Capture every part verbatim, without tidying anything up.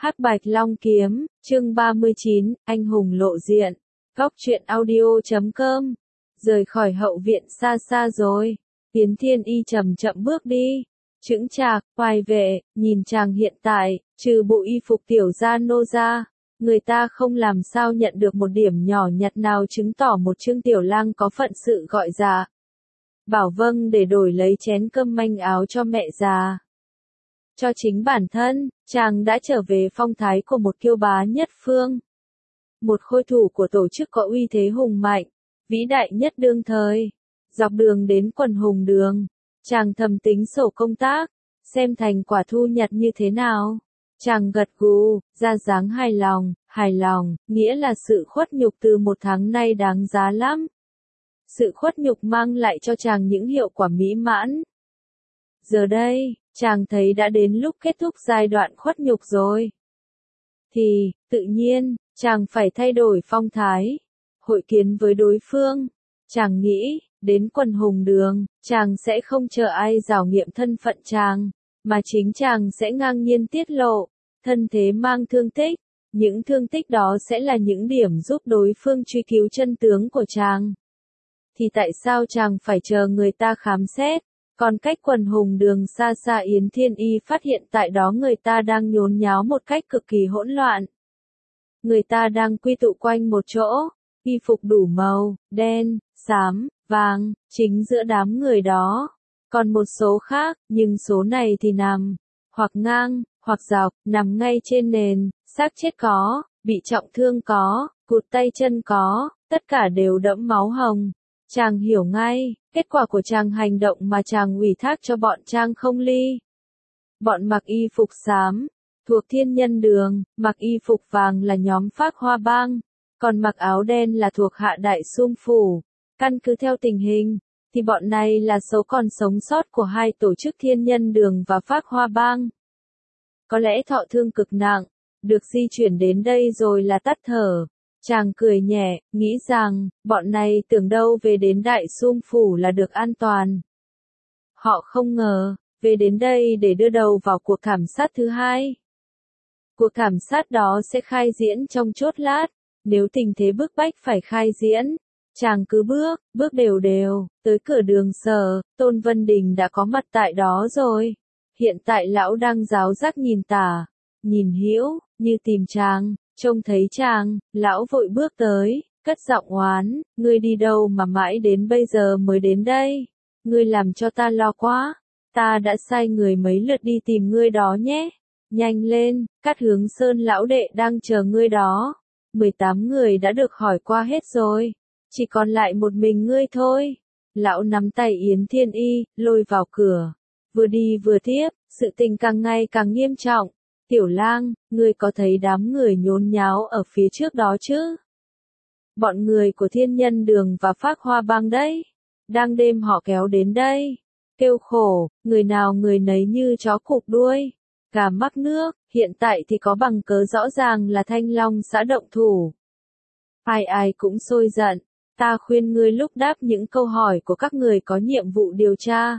Hắc Bạch Long Kiếm, chương ba mươi chín, anh hùng lộ diện. Góc truyện audio chấm com. Rời khỏi hậu viện xa xa rồi. Yến Thiên Y chậm chậm bước đi. Chững chạc, hoài vệ, nhìn chàng hiện tại, trừ bộ y phục tiểu gia nô ra. Người ta không làm sao nhận được một điểm nhỏ nhặt nào chứng tỏ một Trương Tiểu Lang có phận sự gọi già. Bảo vâng để đổi lấy chén cơm manh áo cho mẹ già. Cho chính bản thân, chàng đã trở về phong thái của một kiêu bá nhất phương. Một khôi thủ của tổ chức có uy thế hùng mạnh, vĩ đại nhất đương thời. Dọc đường đến quần hùng đường, chàng thầm tính sổ công tác, xem thành quả thu nhặt như thế nào. Chàng gật gù, ra dáng hài lòng, hài lòng, nghĩa là sự khuất nhục từ một tháng nay đáng giá lắm. Sự khuất nhục mang lại cho chàng những hiệu quả mỹ mãn. Giờ đây, chàng thấy đã đến lúc kết thúc giai đoạn khuất nhục rồi. Thì, tự nhiên, chàng phải thay đổi phong thái, hội kiến với đối phương. Chàng nghĩ, đến quần hùng đường, chàng sẽ không chờ ai rảo nghiệm thân phận chàng, mà chính chàng sẽ ngang nhiên tiết lộ, thân thế mang thương tích. Những thương tích đó sẽ là những điểm giúp đối phương truy cứu chân tướng của chàng. Thì tại sao chàng phải chờ người ta khám xét? Còn cách quần hùng đường xa xa Yến Thiên Y phát hiện tại đó người ta đang nhốn nháo một cách cực kỳ hỗn loạn. Người ta đang quy tụ quanh một chỗ, y phục đủ màu, đen, xám, vàng, chính giữa đám người đó. Còn một số khác, nhưng số này thì nằm, hoặc ngang, hoặc dọc, nằm ngay trên nền, xác chết có, bị trọng thương có, cụt tay chân có, tất cả đều đẫm máu hồng. Chàng hiểu ngay, kết quả của chàng hành động mà chàng ủy thác cho bọn Trang Không Ly. Bọn mặc y phục xám, thuộc Thiên Nhân Đường, mặc y phục vàng là nhóm Phác Hoa Bang, còn mặc áo đen là thuộc Hạ Đại Sum Phủ. Căn cứ theo tình hình, thì bọn này là số còn sống sót của hai tổ chức Thiên Nhân Đường và Phác Hoa Bang. Có lẽ thọ thương cực nặng, được di chuyển đến đây rồi là tắt thở. Chàng cười nhẹ, nghĩ rằng, bọn này tưởng đâu về đến Đại Sum Phủ là được an toàn. Họ không ngờ, về đến đây để đưa đầu vào cuộc thảm sát thứ hai. Cuộc thảm sát đó sẽ khai diễn trong chốc lát, nếu tình thế bức bách phải khai diễn. Chàng cứ bước, bước đều đều, tới cửa đường Sở, Tôn Vân Đình đã có mặt tại đó rồi. Hiện tại lão đang giáo giác nhìn tả, nhìn hữu, như tìm chàng. Trông thấy chàng, lão vội bước tới, cất giọng oán, ngươi đi đâu mà mãi đến bây giờ mới đến đây? Ngươi làm cho ta lo quá, ta đã sai người mấy lượt đi tìm ngươi đó nhé. Nhanh lên, Cát Hướng Sơn lão đệ đang chờ ngươi đó. mười tám người đã được hỏi qua hết rồi, chỉ còn lại một mình ngươi thôi. Lão nắm tay Yến Thiên Y, lôi vào cửa. Vừa đi vừa tiếp, sự tình càng ngày càng nghiêm trọng. Tiểu Lang, ngươi có thấy đám người nhốn nháo ở phía trước đó chứ? Bọn người của Thiên Nhân Đường và Phác Hoa Bang đấy. Đang đêm họ kéo đến đây. Kêu khổ, người nào người nấy như chó cụp đuôi. Gà mắc nước, hiện tại thì có bằng cớ rõ ràng là Thanh Long xã động thủ. Ai ai cũng sôi giận. Ta khuyên ngươi lúc đáp những câu hỏi của các người có nhiệm vụ điều tra,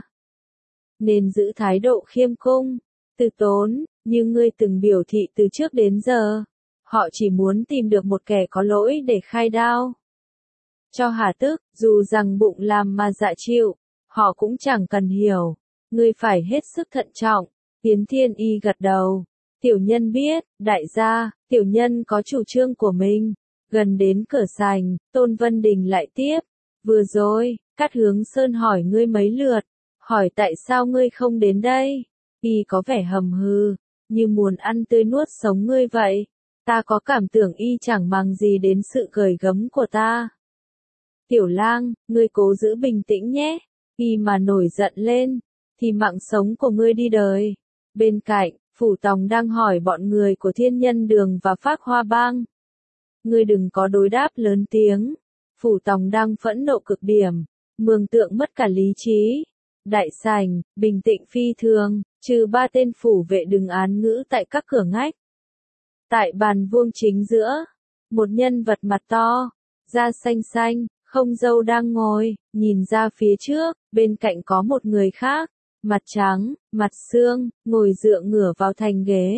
nên giữ thái độ khiêm cung, từ tốn. Như ngươi từng biểu thị từ trước đến giờ, họ chỉ muốn tìm được một kẻ có lỗi để khai đao. Cho hà tức, dù rằng bụng làm mà dạ chịu, họ cũng chẳng cần hiểu. Ngươi phải hết sức thận trọng. Yến Thiên Y gật đầu. Tiểu nhân biết, đại gia, tiểu nhân có chủ trương của mình. Gần đến cửa sành, Tôn Vân Đình lại tiếp. Vừa rồi, Cát Hướng Sơn hỏi ngươi mấy lượt, hỏi tại sao ngươi không đến đây. Y có vẻ hầm hừ, như muốn ăn tươi nuốt sống ngươi vậy. Ta có cảm tưởng y chẳng màng gì đến sự gởi gấm của ta. Tiểu Lang, ngươi cố giữ bình tĩnh nhé. Y mà nổi giận lên, thì mạng sống của ngươi đi đời. Bên cạnh, Phủ Tòng đang hỏi bọn người của Thiên Nhân Đường và Phác Hoa Bang. Ngươi đừng có đối đáp lớn tiếng. Phủ Tòng đang phẫn nộ cực điểm, mường tượng mất cả lý trí. Đại sảnh, bình tĩnh phi thường, trừ ba tên phủ vệ đứng án ngữ tại các cửa ngách. Tại bàn vuông chính giữa, một nhân vật mặt to, da xanh xanh, không râu đang ngồi, nhìn ra phía trước, bên cạnh có một người khác, mặt trắng, mặt xương, ngồi dựa ngửa vào thành ghế.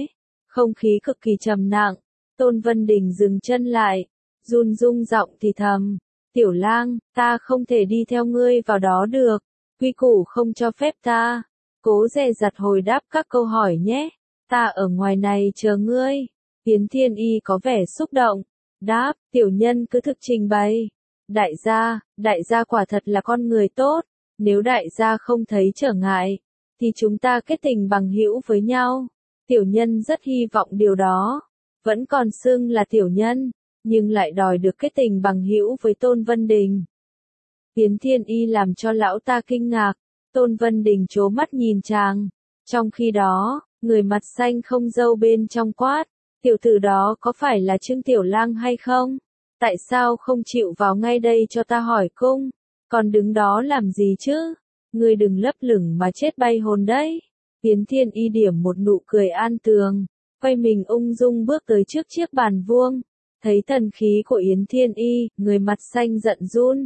Không khí cực kỳ trầm nặng, Tôn Vân Đình dừng chân lại, run rung giọng thì thầm, Tiểu Lang, ta không thể đi theo ngươi vào đó được, quy củ không cho phép ta. Cố dè dặt hồi đáp các câu hỏi nhé, ta ở ngoài này chờ ngươi. Yến Thiên Y có vẻ xúc động, đáp, tiểu nhân cứ thực trình bày. Đại gia, đại gia quả thật là con người tốt, nếu đại gia không thấy trở ngại, thì chúng ta kết tình bằng hữu với nhau. Tiểu nhân rất hy vọng điều đó, vẫn còn xưng là tiểu nhân, nhưng lại đòi được kết tình bằng hữu với Tôn Vân Đình. Yến Thiên Y làm cho lão ta kinh ngạc, Tôn Vân Đình trố mắt nhìn chàng. Trong khi đó, người mặt xanh không râu bên trong quát, tiểu tử đó có phải là Trương Tiểu Lang hay không? Tại sao không chịu vào ngay đây cho ta hỏi cung? Còn đứng đó làm gì chứ? Ngươi đừng lấp lửng mà chết bay hồn đấy. Yến Thiên Y điểm một nụ cười an tường, quay mình ung dung bước tới trước chiếc bàn vuông. Thấy thần khí của Yến Thiên Y, người mặt xanh giận run.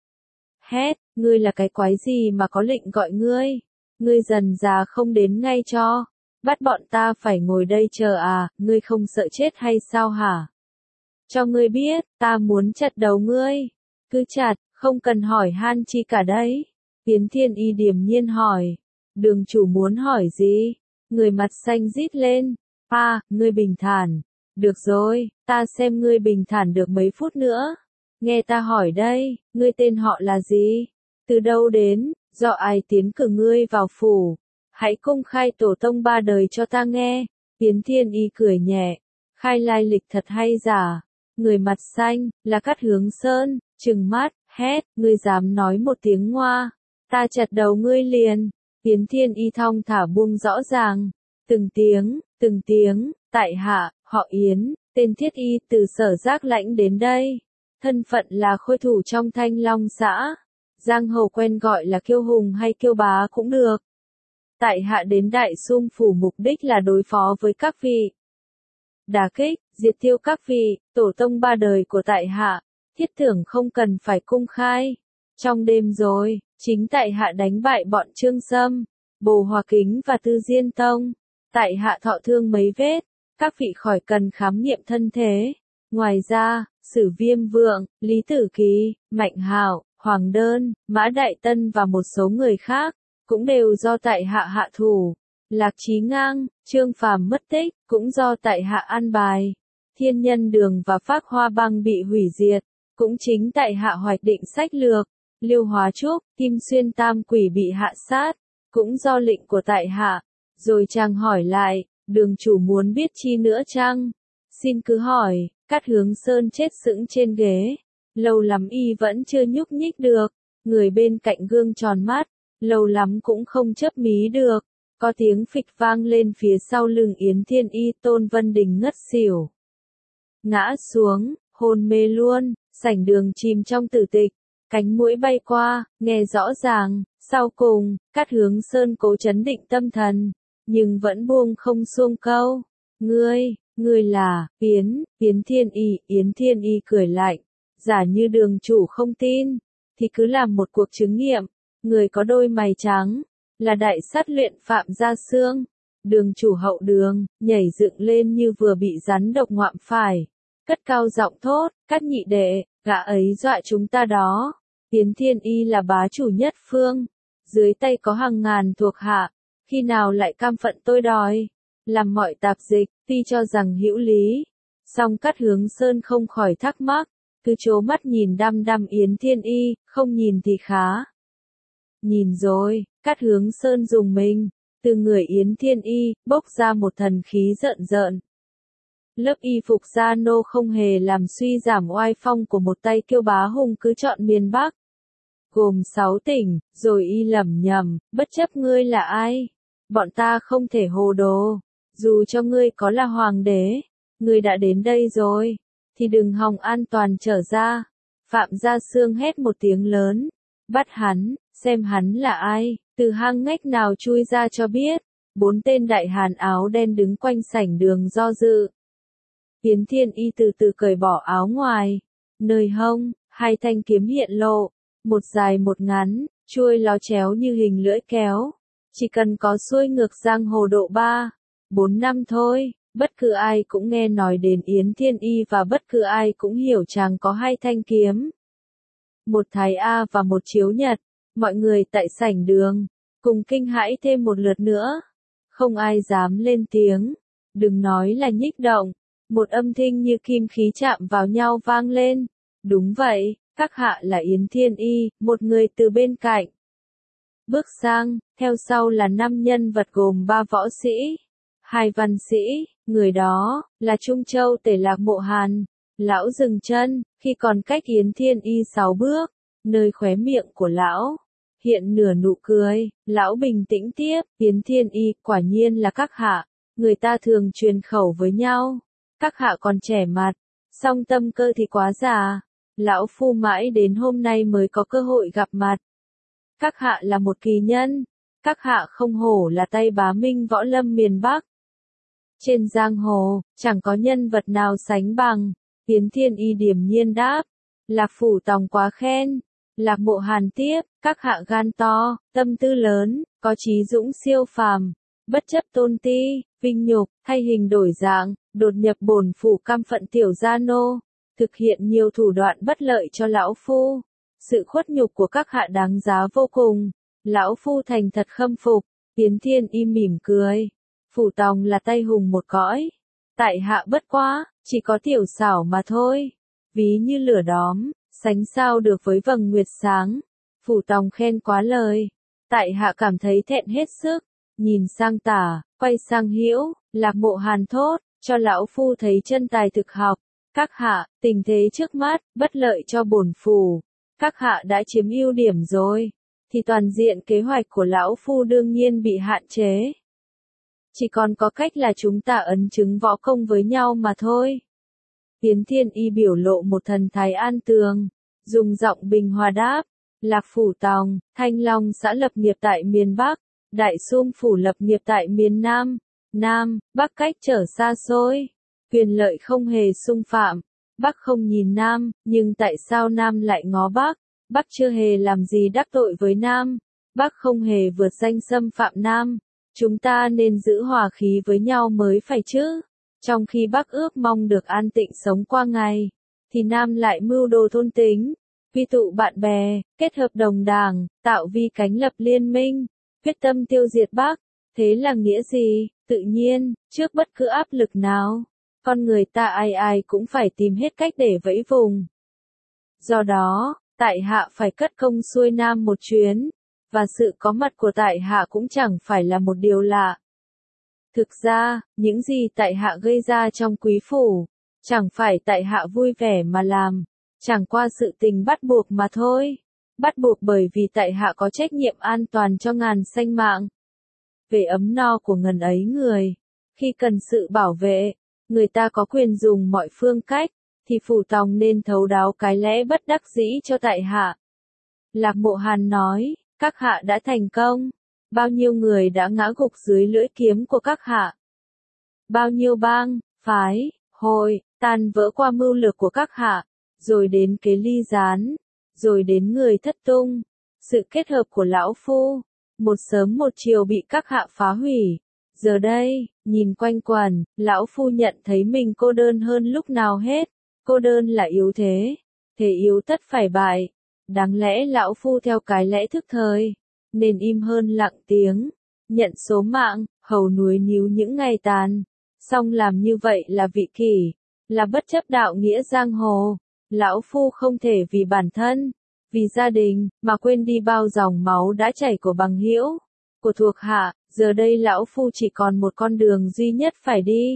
Hét, ngươi là cái quái gì mà có lệnh gọi ngươi? Ngươi dần già không đến ngay cho. Bắt bọn ta phải ngồi đây chờ à, ngươi không sợ chết hay sao hả? Cho ngươi biết, ta muốn chặt đầu ngươi. Cứ chặt, không cần hỏi han chi cả đấy. Yến Thiên Y điềm nhiên hỏi. Đường chủ muốn hỏi gì? Người mặt xanh rít lên. À, ngươi bình thản. Được rồi, ta xem ngươi bình thản được mấy phút nữa. Nghe ta hỏi đây, ngươi tên họ là gì? Từ đâu đến, do ai tiến cử ngươi vào phủ? Hãy công khai tổ tông ba đời cho ta nghe. Yến Thiên Y cười nhẹ. Khai lai lịch thật hay giả? Người mặt xanh, là Cát Hướng Sơn, trừng mắt, hét, ngươi dám nói một tiếng ngoa. Ta chặt đầu ngươi liền. Yến Thiên Y thong thả buông rõ ràng. Từng tiếng, từng tiếng, tại hạ, họ Yến, tên Thiết Y từ Sở Giác Lãnh đến đây. Thân phận là khôi thủ trong Thanh Long xã. Giang hồ quen gọi là Kiêu Hùng hay Kiêu Bá cũng được. Tại hạ đến Đại Xung phủ mục đích là đối phó với các vị. Đả kích, diệt tiêu các vị, tổ tông ba đời của tại hạ, thiết tưởng không cần phải công khai. Trong đêm rồi, chính tại hạ đánh bại bọn Trương Sâm, Bồ Hòa Kính và Tư Diên Tông. Tại hạ thọ thương mấy vết, các vị khỏi cần khám nghiệm thân thế. Ngoài ra, Sử Viêm Vượng, Lý Tử Kỳ, Mạnh Hạo, Hoàng Đơn, Mã Đại Tân và một số người khác, cũng đều do tại hạ hạ thủ. Lạc Chí Ngang, Trương Phàm mất tích, cũng do tại hạ an bài. Thiên Nhân Đường và Phác Hoa Bang bị hủy diệt, cũng chính tại hạ hoạch định sách lược. Liêu Hóa Trúc, Kim Xuyên Tam Quỷ bị hạ sát, cũng do lệnh của tại hạ. Rồi chàng hỏi lại, đường chủ muốn biết chi nữa chăng? Xin cứ hỏi. Cát Hướng Sơn chết sững trên ghế. Lâu lắm y vẫn chưa nhúc nhích được. Người bên cạnh gương tròn mắt. Lâu lắm cũng không chớp mí được. Có tiếng phịch vang lên phía sau lưng Yến Thiên Y. Tôn Vân Đình ngất xỉu. Ngã xuống, hôn mê luôn. Sảnh đường chìm trong tử tịch. Cánh muỗi bay qua, nghe rõ ràng. Sau cùng, Cát Hướng Sơn cố trấn định tâm thần. Nhưng vẫn buông không xuông câu. Ngươi, ngươi là, Yến, Yến Thiên Y, Yến Thiên Y cười lạnh. Giả như đường chủ không tin, thì cứ làm một cuộc chứng nghiệm. Người có đôi mày trắng, là đại sát luyện Phạm Gia Xương. Đường chủ hậu đường, nhảy dựng lên như vừa bị rắn độc ngoạm phải. Cất cao giọng thốt, Cát nhị đệ, gã ấy dọa chúng ta đó. Yến Thiên Y là bá chủ nhất phương. Dưới tay có hàng ngàn thuộc hạ. Khi nào lại cam phận tôi đòi. Làm mọi tạp dịch, tuy cho rằng hữu lý. Song Cát Hướng Sơn không khỏi thắc mắc. Cứ trố mắt nhìn đăm đăm Yến Thiên Y, không nhìn thì khá. Nhìn rồi, Cát Hướng Sơn dùng mình. Từ người Yến Thiên Y, bốc ra một thần khí rợn rợn. Lớp y phục da nô không hề làm suy giảm oai phong của một tay kiêu bá hùng cứ chọn miền Bắc. Gồm sáu tỉnh, rồi y lẩm nhẩm, bất chấp ngươi là ai. Bọn ta không thể hồ đồ. Dù cho ngươi có là hoàng đế, ngươi đã đến đây rồi, thì đừng hòng an toàn trở ra. Phạm Gia Xương hét một tiếng lớn. Bắt hắn, xem hắn là ai, từ hang ngách nào chui ra cho biết. Bốn tên đại hàn áo đen đứng quanh sảnh đường do dự. Yến Thiên Y từ từ cởi bỏ áo ngoài. Nơi hông, hai thanh kiếm hiện lộ. Một dài một ngắn, chuôi ló chéo như hình lưỡi kéo. Chỉ cần có xuôi ngược giang hồ độ ba, bốn năm thôi, Bất cứ ai cũng nghe nói đến Yến Thiên Y và bất cứ ai cũng hiểu chàng có hai thanh kiếm. Một thái A và một chiếu nhật, mọi người tại sảnh đường, cùng kinh hãi thêm một lượt nữa. Không ai dám lên tiếng, đừng nói là nhích động, một âm thanh như kim khí chạm vào nhau vang lên. Đúng vậy, các hạ là Yến Thiên Y, một người từ bên cạnh. Bước sang, theo sau là năm nhân vật gồm ba võ sĩ, hai văn sĩ, người đó, là Trung Châu Tể Lạc Mộ Hàn. Lão dừng chân, khi còn cách Yến Thiên Y sáu bước, nơi khóe miệng của lão hiện nửa nụ cười, lão bình tĩnh tiếp, Yến Thiên Y, quả nhiên là các hạ, người ta thường truyền khẩu với nhau, các hạ còn trẻ mặt, song tâm cơ thì quá già, lão phu mãi đến hôm nay mới có cơ hội gặp mặt. Các hạ là một kỳ nhân, các hạ không hổ là tay bá minh võ lâm miền Bắc. Trên giang hồ, chẳng có nhân vật nào sánh bằng, Yến Thiên Y điềm nhiên đáp, Lạc Phủ Tòng quá khen. Lạc Mộ Hàn tiếp, các hạ gan to, tâm tư lớn, có trí dũng siêu phàm, bất chấp tôn ti, vinh nhục, thay hình đổi dạng, đột nhập bổn phủ cam phận tiểu gia nô, thực hiện nhiều thủ đoạn bất lợi cho lão phu. Sự khuất nhục của các hạ đáng giá vô cùng, lão phu thành thật khâm phục. Yến Thiên Y mỉm cười, Phủ Tòng là tay hùng một cõi, tại hạ bất quá, chỉ có tiểu xảo mà thôi, ví như lửa đóm, sánh sao được với vầng nguyệt sáng. Phủ Tòng khen quá lời, tại hạ cảm thấy thẹn hết sức. Nhìn sang tả, quay sang hữu, Lạc Mộ Hàn thốt, cho lão phu thấy chân tài thực học. Các hạ, tình thế trước mắt, bất lợi cho bổn phủ. Các hạ đã chiếm ưu điểm rồi, thì toàn diện kế hoạch của lão phu đương nhiên bị hạn chế. Chỉ còn có cách là chúng ta ấn chứng võ công với nhau mà thôi. Yến Thiên Y biểu lộ một thần thái an tường, dùng giọng bình hòa đáp, Lạc Phủ Tòng, Thanh Long xã lập nghiệp tại miền Bắc, Đại Xung phủ lập nghiệp tại miền Nam, Nam, Bắc cách trở xa xôi, quyền lợi không hề xung phạm, Bắc không nhìn Nam, nhưng tại sao Nam lại ngó Bắc? Bắc chưa hề làm gì đắc tội với Nam, Bắc không hề vượt danh xâm phạm Nam, chúng ta nên giữ hòa khí với nhau mới phải chứ. Trong khi Bắc ước mong được an tịnh sống qua ngày, thì Nam lại mưu đồ thôn tính, quy tụ bạn bè, kết hợp đồng đảng, tạo vi cánh lập liên minh, quyết tâm tiêu diệt Bắc. Thế là nghĩa gì? Tự nhiên, trước bất cứ áp lực nào, con người ta ai ai cũng phải tìm hết cách để vẫy vùng. Do đó, tại hạ phải cất công xuôi Nam một chuyến, và sự có mặt của tại hạ cũng chẳng phải là một điều lạ. Thực ra, những gì tại hạ gây ra trong quý phủ, chẳng phải tại hạ vui vẻ mà làm, chẳng qua sự tình bắt buộc mà thôi. Bắt buộc bởi vì tại hạ có trách nhiệm an toàn cho ngàn sanh mạng. Về ấm no của ngần ấy người, khi cần sự bảo vệ, người ta có quyền dùng mọi phương cách, thì Phủ Tòng nên thấu đáo cái lẽ bất đắc dĩ cho tại hạ. Lạc Mộ Hàn nói, các hạ đã thành công. Bao nhiêu người đã ngã gục dưới lưỡi kiếm của các hạ? Bao nhiêu bang, phái, hội, tan vỡ qua mưu lược của các hạ, rồi đến kế ly gián, rồi đến người thất tung. Sự kết hợp của lão phu, một sớm một chiều bị các hạ phá hủy. Giờ đây, nhìn quanh quần, lão phu nhận thấy mình cô đơn hơn lúc nào hết. Cô đơn là yếu thế, thế yếu tất phải bại. Đáng lẽ lão phu theo cái lẽ thức thời, nên im hơn lặng tiếng, nhận số mạng, hầu núi níu những ngày tàn. Song làm như vậy là vị kỷ, là bất chấp đạo nghĩa giang hồ. Lão phu không thể vì bản thân, vì gia đình, mà quên đi bao dòng máu đã chảy của bằng hữu, của thuộc hạ. Giờ đây lão phu chỉ còn một con đường duy nhất phải đi,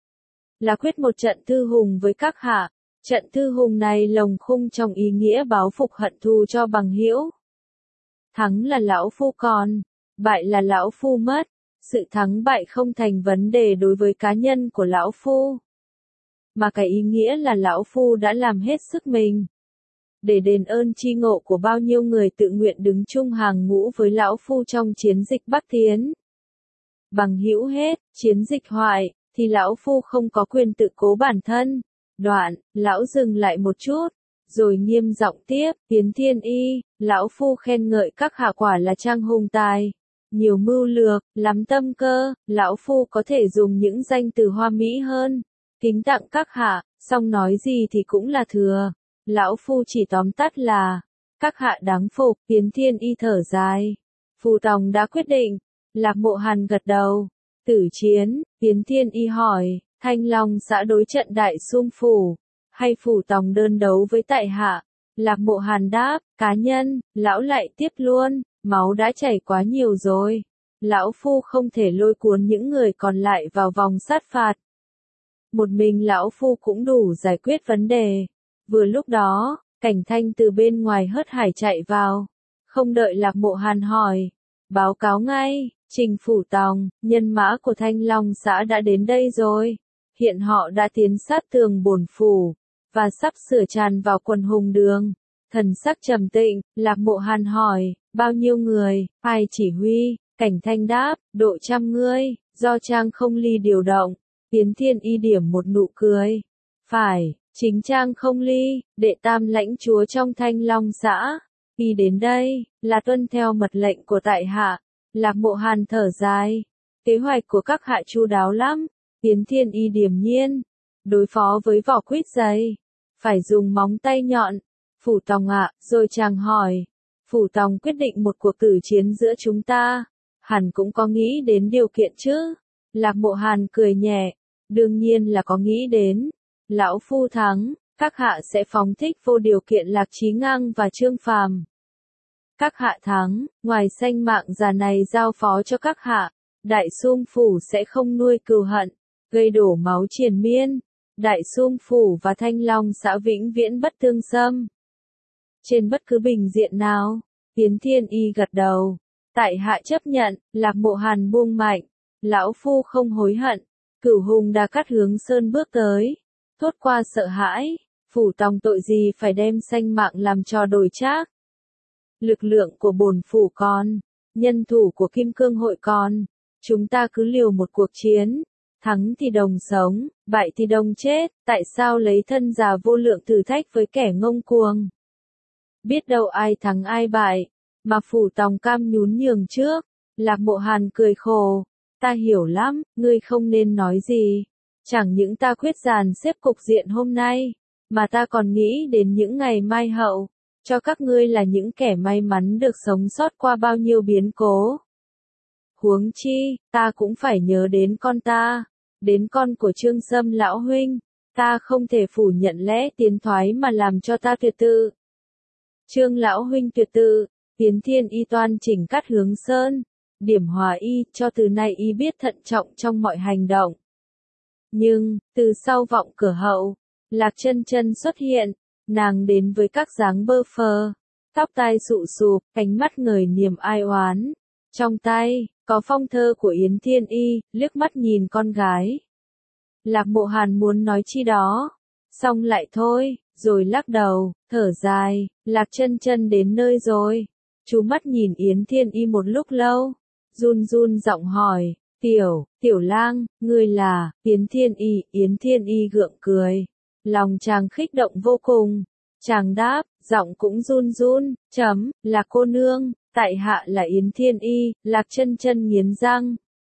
là quyết một trận thư hùng với các hạ. Trận thư hùng này lồng khung trong ý nghĩa báo phục hận thù cho bằng hữu. Thắng là lão phu còn, bại là lão phu mất. Sự thắng bại không thành vấn đề đối với cá nhân của lão phu, mà cái ý nghĩa là lão phu đã làm hết sức mình để đền ơn tri ngộ của bao nhiêu người tự nguyện đứng chung hàng ngũ với lão phu trong chiến dịch Bắc Tiến. Bằng hữu hết, chiến dịch hoại, thì lão phu không có quyền tự cố bản thân. Đoạn, lão dừng lại một chút, rồi nghiêm giọng tiếp, Yến Thiên Y, lão phu khen ngợi các hạ quả là trang hùng tài. nhiều mưu lược, lắm tâm cơ, lão phu có thể dùng những danh từ hoa mỹ hơn, kính tặng các hạ, song nói gì thì cũng là thừa. Lão phu chỉ tóm tắt là, các hạ đáng phục. Yến Thiên Y thở dài. Phù Tòng đã quyết định. Lạc Mộ Hàn gật đầu. Tử chiến, Yến Thiên Y hỏi, Thanh Long xã đối trận Đại Xung Phủ, hay Phù Tòng đơn đấu với tại hạ? Lạc Mộ Hàn đáp, cá nhân, lão lại tiếp luôn, máu đã chảy quá nhiều rồi. Lão phu không thể lôi cuốn những người còn lại vào vòng sát phạt. Một mình lão phu cũng đủ giải quyết vấn đề. Vừa lúc đó, Cảnh Thanh từ bên ngoài hớt hải chạy vào. Không đợi Lạc Mộ Hàn hỏi. Báo cáo ngay, Trình Phủ Tòng, nhân mã của Thanh Long xã đã đến đây rồi. Hiện họ đã tiến sát tường bổn phủ, và sắp sửa tràn vào quần hùng đường. Thần sắc trầm tĩnh, Lạc Mộ Hàn hỏi, bao nhiêu người, ai chỉ huy? Cảnh Thanh đáp, độ trăm ngươi, do Trang Không Ly điều động. Yến Thiên Y điểm một nụ cười. Phải, chính Trang Không Ly, đệ tam lãnh chúa trong Thanh Long xã. Y đến đây, là tuân theo mật lệnh của tại hạ. Lạc Mộ Hàn thở dài. Kế hoạch của các hạ chu đáo lắm. Yến Thiên Y điềm nhiên. Đối phó với vỏ quýt dày, phải dùng móng tay nhọn. Phủ Tòng ạ, rồi chàng hỏi. Phủ Tòng quyết định một cuộc tử chiến giữa chúng ta. Hẳn cũng có nghĩ đến điều kiện chứ? Lạc Mộ Hàn cười nhẹ. Đương nhiên là có nghĩ đến. Lão phu thắng, các hạ sẽ phóng thích vô điều kiện Lạc Chí Ngang và Trương Phàm. Các hạ thắng, ngoài sanh mạng già này giao phó cho các hạ, Đại Xung Phủ sẽ không nuôi cừu hận, gây đổ máu triền miên. Đại Xung Phủ và Thanh Long xã vĩnh viễn bất tương xâm. Trên bất cứ bình diện nào, Yến Thiên Y gật đầu. Tại hạ chấp nhận. Lạc Mộ Hàn buông mạnh. Lão phu không hối hận. Cửu hùng đã cắt hướng sơn bước tới. Thốt qua sợ hãi. Phủ Tòng tội gì phải đem sanh mạng làm trò đổi trác. Lực lượng của bổn phủ còn, nhân thủ của Kim Cương hội còn. Chúng ta cứ liều một cuộc chiến. Thắng thì đồng sống, bại thì đồng chết. Tại sao lấy thân già vô lượng thử thách với kẻ ngông cuồng? Biết đâu ai thắng ai bại, mà Phủ Tòng cam nhún nhường trước. Lạc Mộ Hàn cười khổ. Ta hiểu lắm, ngươi không nên nói gì. Chẳng những ta quyết dàn xếp cục diện hôm nay, mà ta còn nghĩ đến những ngày mai hậu, cho các ngươi là những kẻ may mắn được sống sót qua bao nhiêu biến cố. Huống chi, ta cũng phải nhớ đến con ta, đến con của Trương Sâm lão huynh. Ta không thể phủ nhận lẽ tiến thoái mà làm cho ta tuyệt tự. Trương lão huynh tuyệt tự, Yến Thiên Y toan chỉnh cắt hướng sơn, điểm hòa y, cho từ nay y biết thận trọng trong mọi hành động. Nhưng, từ sau vọng cửa hậu, Lạc Chân Chân xuất hiện, nàng đến với các dáng bơ phờ, tóc tai sụ sụp, ánh mắt ngời niềm ai oán. Trong tay, có phong thơ của Yến Thiên Y, liếc mắt nhìn con gái. Lạc Mộ Hàn muốn nói chi đó, xong lại thôi, rồi lắc đầu, thở dài. Lạc Chân Chân đến nơi rồi. Chú mắt nhìn Yến Thiên Y một lúc lâu, run run giọng hỏi, tiểu, tiểu lang, ngươi là? Yến Thiên Y, Yến Thiên Y gượng cười. Lòng chàng khích động vô cùng. Chàng đáp, giọng cũng run run, chấm, là cô nương, tại hạ là Yến Thiên Y. Lạc Chân Chân nghiến răng.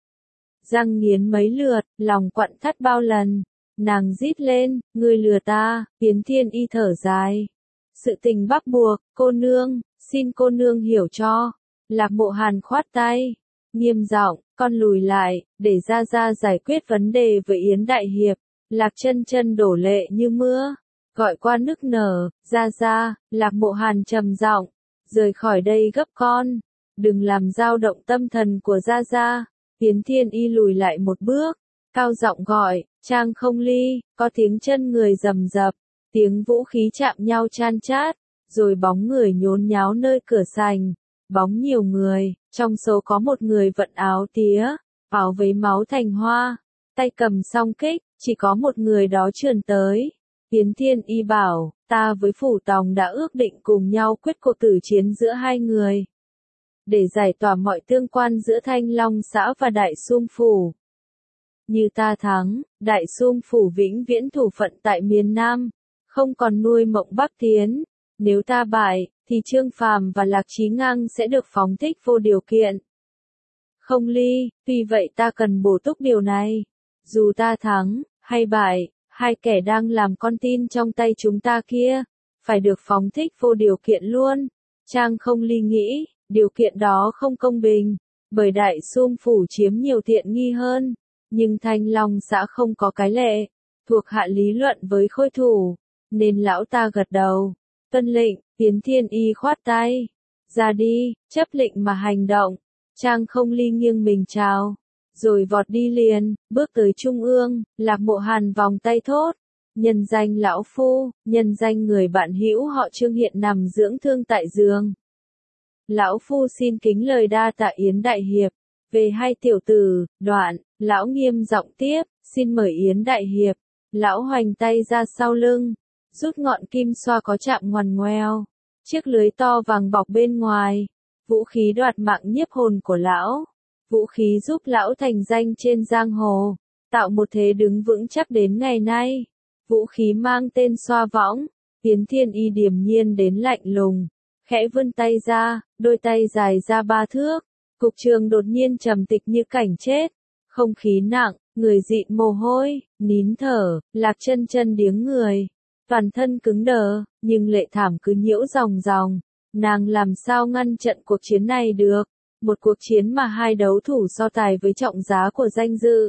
Răng nghiến mấy lượt, lòng quặn thắt bao lần. Nàng rít lên, ngươi lừa ta. Yến Thiên Y thở dài. Sự tình bắt buộc, cô nương, xin cô nương hiểu cho. Lạc Mộ Hàn khoát tay, nghiêm giọng, con lùi lại, để ra ra giải quyết vấn đề với Yến Đại Hiệp. Lạc Chân Chân đổ lệ như mưa, gọi qua nức nở, ra ra. Lạc Mộ Hàn trầm giọng, rời khỏi đây gấp con, đừng làm dao động tâm thần của ra ra. Yến Thiên Y lùi lại một bước, cao giọng gọi, Trang Không Ly. Có tiếng chân người rầm rập, tiếng vũ khí chạm nhau chan chát, rồi bóng người nhốn nháo nơi cửa sành. Bóng nhiều người, trong số có một người vận áo tía, áo với máu thành hoa, tay cầm song kích, chỉ có một người đó trườn tới. Yến Thiên Y bảo, ta với Phủ Tòng đã ước định cùng nhau quyết cuộc tử chiến giữa hai người, để giải tỏa mọi tương quan giữa Thanh Long xã và Đại Xung Phủ. Như ta thắng, Đại Xung Phủ vĩnh viễn thủ phận tại miền Nam, không còn nuôi mộng Bắc Tiến. Nếu ta bại, thì Trương Phàm và Lạc Chí Ngang sẽ được phóng thích vô điều kiện. Không Ly, tuy vậy ta cần bổ túc điều này. Dù ta thắng, hay bại, hai kẻ đang làm con tin trong tay chúng ta kia, phải được phóng thích vô điều kiện luôn. Trang Không Ly nghĩ, điều kiện đó không công bình, bởi Đại Xung phủ chiếm nhiều tiện nghi hơn, nhưng Thanh Long xã không có cái lệ, thuộc hạ lý luận với khôi thủ, nên lão ta gật đầu, tuân lệnh. Yến Thiên Y khoát tay, ra đi, chấp lệnh mà hành động. Trang Không Ly nghiêng mình chào, rồi vọt đi liền, bước tới trung ương. Lạc Mộ Hàn vòng tay thốt, nhân danh lão phu, nhân danh người bạn hữu họ Trương hiện nằm dưỡng thương tại giường. Lão phu xin kính lời đa tạ Yến đại hiệp. Về hai tiểu tử, đoạn, lão nghiêm giọng tiếp, xin mời Yến đại hiệp. Lão hoành tay ra sau lưng, rút ngọn kim xoa có chạm ngoằn ngoèo, chiếc lưới to vàng bọc bên ngoài. Vũ khí đoạt mạng nhiếp hồn của lão, vũ khí giúp lão thành danh trên giang hồ, tạo một thế đứng vững chắc đến ngày nay. Vũ khí mang tên xoa võng. Yến Thiên Y điềm nhiên đến lạnh lùng, khẽ vươn tay ra, đôi tay dài ra ba thước. Cục trường đột nhiên trầm tịch như cảnh chết, không khí nặng, người dịn mồ hôi, nín thở. Lạc Chân Chân điếng người, toàn thân cứng đờ, nhưng lệ thảm cứ nhiễu ròng ròng. Nàng làm sao ngăn trận cuộc chiến này được, một cuộc chiến mà hai đấu thủ so tài với trọng giá của danh dự.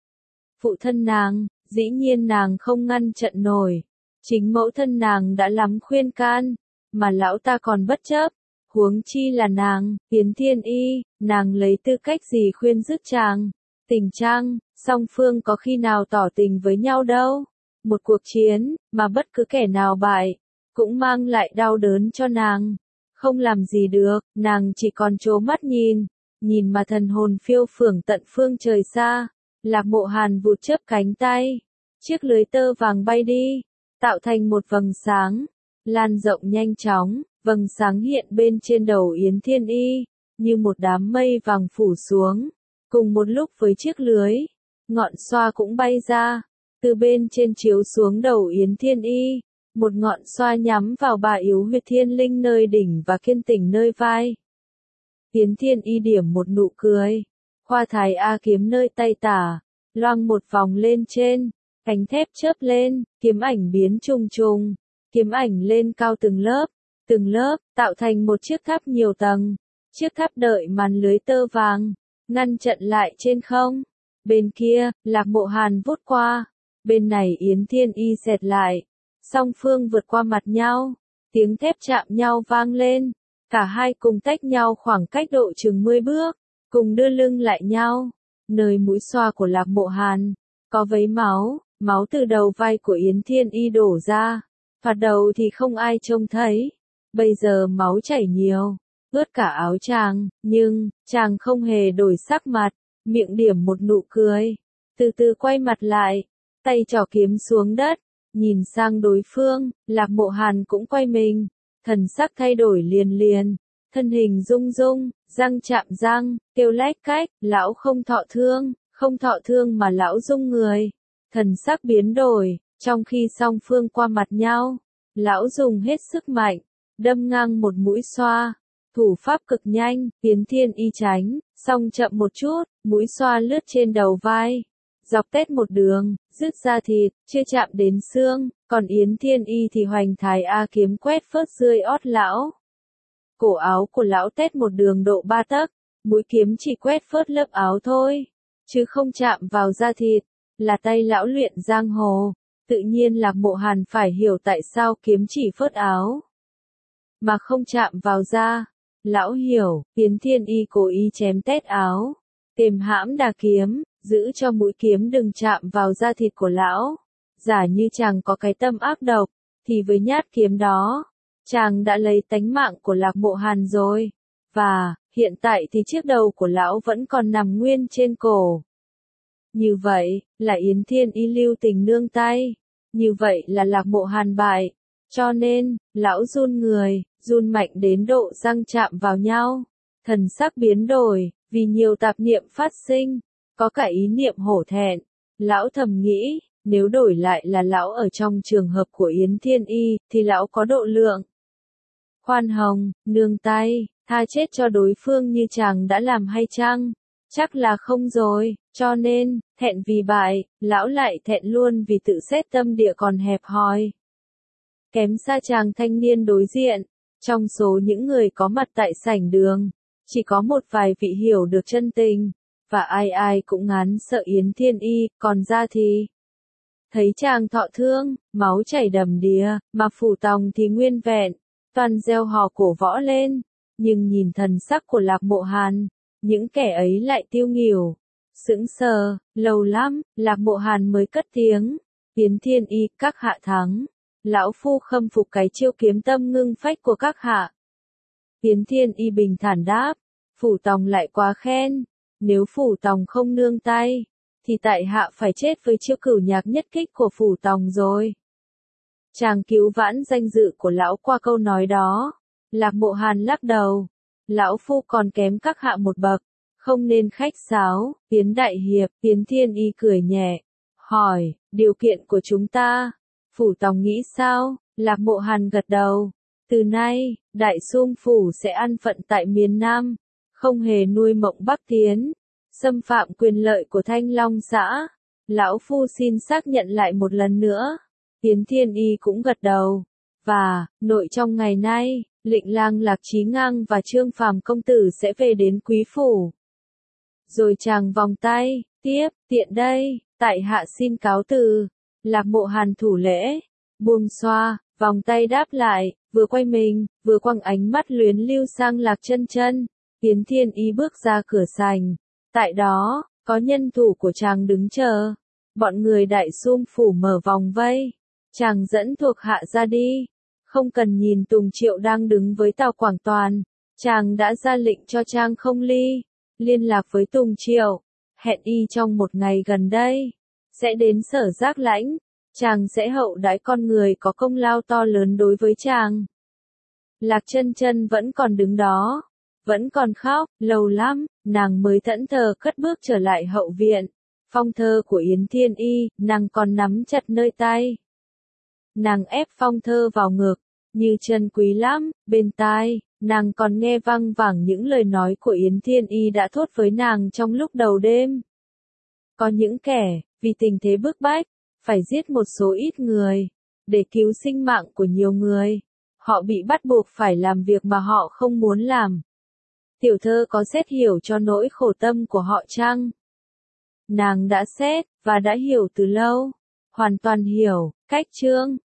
Phụ thân nàng, dĩ nhiên nàng không ngăn trận nổi, chính mẫu thân nàng đã lắm khuyên can, mà lão ta còn bất chấp, huống chi là nàng. Yến Thiên Y, nàng lấy tư cách gì khuyên dứt chàng? Tình Trang, song phương có khi nào tỏ tình với nhau đâu. Một cuộc chiến, mà bất cứ kẻ nào bại, cũng mang lại đau đớn cho nàng. Không làm gì được, nàng chỉ còn trố mắt nhìn, nhìn mà thần hồn phiêu phưởng tận phương trời xa. Lạc Mộ Hàn vụt chớp cánh tay, chiếc lưới tơ vàng bay đi, tạo thành một vầng sáng, lan rộng nhanh chóng. Vầng sáng hiện bên trên đầu Yến Thiên Y, như một đám mây vàng phủ xuống. Cùng một lúc với chiếc lưới, ngọn xoa cũng bay ra, từ bên trên chiếu xuống đầu Yến Thiên Y. Một ngọn xoa nhắm vào bà yếu huyệt thiên linh nơi đỉnh và kiên tỉnh nơi vai. Yến Thiên Y điểm một nụ cười, khoa thái A kiếm nơi tay tả, loang một vòng lên trên, cánh thép chớp lên, kiếm ảnh biến trùng trùng, kiếm ảnh lên cao từng lớp, từng lớp, tạo thành một chiếc tháp nhiều tầng. Chiếc tháp đợi màn lưới tơ vàng, ngăn trận lại trên không. Bên kia, Lạc Mộ Hàn vút qua, bên này Yến Thiên Y xẹt lại. Song phương vượt qua mặt nhau, tiếng thép chạm nhau vang lên, cả hai cùng tách nhau khoảng cách độ chừng mười bước, cùng đưa lưng lại nhau. Nơi mũi xoa của Lạc Mộ Hàn, có vấy máu, máu từ đầu vai của Yến Thiên Y đổ ra. Thoạt đầu thì không ai trông thấy, bây giờ máu chảy nhiều, ướt cả áo chàng, nhưng, chàng không hề đổi sắc mặt, miệng điểm một nụ cười, từ từ quay mặt lại, tay trỏ kiếm xuống đất. Nhìn sang đối phương, Lạc Mộ Hàn cũng quay mình, thần sắc thay đổi liền liền, thân hình rung rung, răng chạm răng, kêu lách cách, lão không thọ thương, không thọ thương mà lão rung người. Thần sắc biến đổi, trong khi song phương qua mặt nhau, lão dùng hết sức mạnh, đâm ngang một mũi xoa, thủ pháp cực nhanh. Yến Thiên Y tránh, song chậm một chút, mũi xoa lướt trên đầu vai, dọc tét một đường, rứt ra thịt, chưa chạm đến xương, còn Yến Thiên Y thì hoành thái A kiếm quét phớt rơi ót lão. Cổ áo của lão tét một đường độ ba tấc, mũi kiếm chỉ quét phớt lớp áo thôi, chứ không chạm vào da thịt, là tay lão luyện giang hồ. Tự nhiên Lạc Mộ Hàn phải hiểu tại sao kiếm chỉ phớt áo, mà không chạm vào da. Lão hiểu, Yến Thiên Y cố ý chém tét áo, kềm hãm đà kiếm, giữ cho mũi kiếm đừng chạm vào da thịt của lão. Giả như chàng có cái tâm ác độc, thì với nhát kiếm đó, chàng đã lấy tánh mạng của Lạc Mộ Hàn rồi. Và, hiện tại thì chiếc đầu của lão vẫn còn nằm nguyên trên cổ. Như vậy, là Yến Thiên Y lưu tình nương tay. Như vậy là Lạc Mộ Hàn bại. Cho nên, lão run người, run mạnh đến độ răng chạm vào nhau. Thần sắc biến đổi, vì nhiều tạp niệm phát sinh, có cả ý niệm hổ thẹn. Lão thầm nghĩ, nếu đổi lại là lão ở trong trường hợp của Yến Thiên Y, thì lão có độ lượng, khoan hồng, nương tay, tha chết cho đối phương như chàng đã làm hay chăng? Chắc là không rồi, cho nên, thẹn vì bại, lão lại thẹn luôn vì tự xét tâm địa còn hẹp hòi. Kém xa chàng thanh niên đối diện, trong số những người có mặt tại sảnh đường, chỉ có một vài vị hiểu được chân tình, và ai ai cũng ngán sợ Yến Thiên Y, còn ra thì thấy chàng thọ thương, máu chảy đầm đìa, mà phủ tòng thì nguyên vẹn, toàn reo hò cổ võ lên, nhưng nhìn thần sắc của Lạc Mộ Hàn, những kẻ ấy lại tiêu nghỉu, sững sờ, lâu lắm, Lạc Mộ Hàn mới cất tiếng, Yến Thiên Y, các hạ thắng. Lão phu khâm phục cái chiêu kiếm tâm ngưng phách của các hạ. Yến Thiên Y bình thản đáp, phủ tòng lại quá khen, nếu phủ tòng không nương tay, thì tại hạ phải chết với chiêu cửu nhạc nhất kích của phủ tòng rồi. Chàng cứu vãn danh dự của lão qua câu nói đó. Lạc Mộ Hàn lắc đầu, lão phu còn kém các hạ một bậc, không nên khách sáo. Yến đại hiệp, Yến Thiên Y cười nhẹ, hỏi, điều kiện của chúng ta, phủ tòng nghĩ sao? Lạc Mộ Hàn gật đầu, từ nay, đại xung phủ sẽ ăn phận tại miền Nam, không hề nuôi mộng Bắc Tiến, xâm phạm quyền lợi của Thanh Long xã. Lão phu xin xác nhận lại một lần nữa. Yến Thiên Y cũng gật đầu, và, nội trong ngày nay, Lệnh Lang Lạc Chí Ngang và Trương Phàm công tử sẽ về đến quý phủ. Rồi chàng vòng tay, tiếp, tiện đây, tại hạ xin cáo từ. Lạc Mộ Hàn thủ lễ, buông xoa, vòng tay đáp lại, vừa quay mình, vừa quăng ánh mắt luyến lưu sang Lạc Chân Chân. Yến Thiên Y bước ra cửa sảnh, tại đó, có nhân thủ của chàng đứng chờ. Bọn người đại xung phủ mở vòng vây, chàng dẫn thuộc hạ ra đi. Không cần nhìn Tùng Triệu đang đứng với Tào Quảng Toàn, chàng đã ra lệnh cho Trang Không Ly liên lạc với Tùng Triệu, hẹn y trong một ngày gần đây sẽ đến Sở Giác Lãnh, chàng sẽ hậu đãi con người có công lao to lớn đối với chàng. Lạc Chân Chân vẫn còn đứng đó, vẫn còn khóc, lâu lắm, nàng mới thẫn thờ cất bước trở lại hậu viện. Phong thơ của Yến Thiên Y, nàng còn nắm chặt nơi tay. Nàng ép phong thơ vào ngực, như chân quý lắm, bên tai, nàng còn nghe văng vẳng những lời nói của Yến Thiên Y đã thốt với nàng trong lúc đầu đêm. Có những kẻ, vì tình thế bức bách, phải giết một số ít người, để cứu sinh mạng của nhiều người. Họ bị bắt buộc phải làm việc mà họ không muốn làm. Tiểu thơ có xét hiểu cho nỗi khổ tâm của họ chăng? Nàng đã xét, và đã hiểu từ lâu. Hoàn toàn hiểu, cách chương.